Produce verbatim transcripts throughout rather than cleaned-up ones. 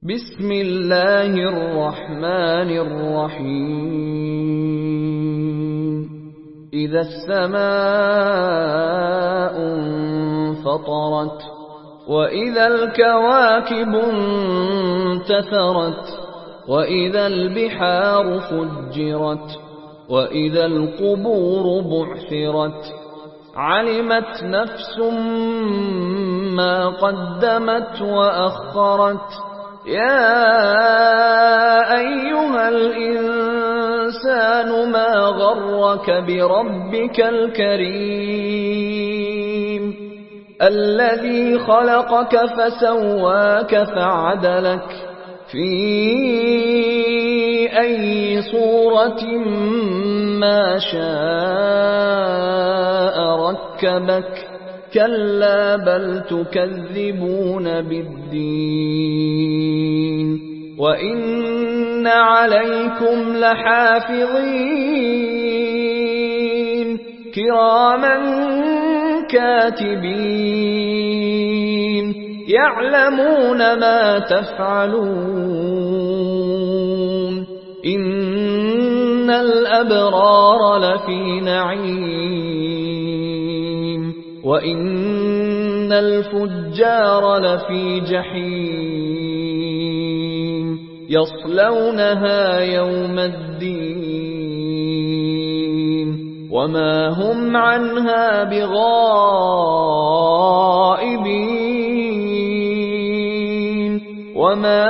بسم الله الرحمن الرحيم إذا السماء انفطرت وإذا الكواكب انتثرت وإذا البحار فجرت وإذا القبور بعثرت علمت نفس ما قدمت وأخرت يا أيها الإنسان ما غرك بربك الكريم الذي خلقك فسواك فعدلك في أي صورة ما شاء ركبك كلا بل تكذبون بالدين وإن عليكم لحافظين كراما كاتبين يعلمون ما تفعلون إن الأبرار لفي نعيم وإن الفجار لفي جحيم يصلونها يوم الدين وما هم عنها بغائبين وما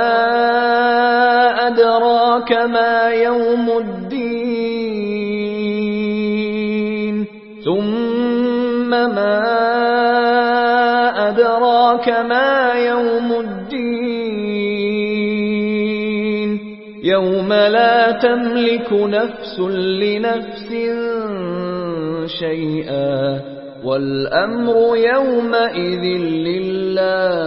أدراك ما يوم الدين ثم ما أدراك ما يوم الدين يوم لا تملك نفس لنفس شيئا والأمر يومئذ لله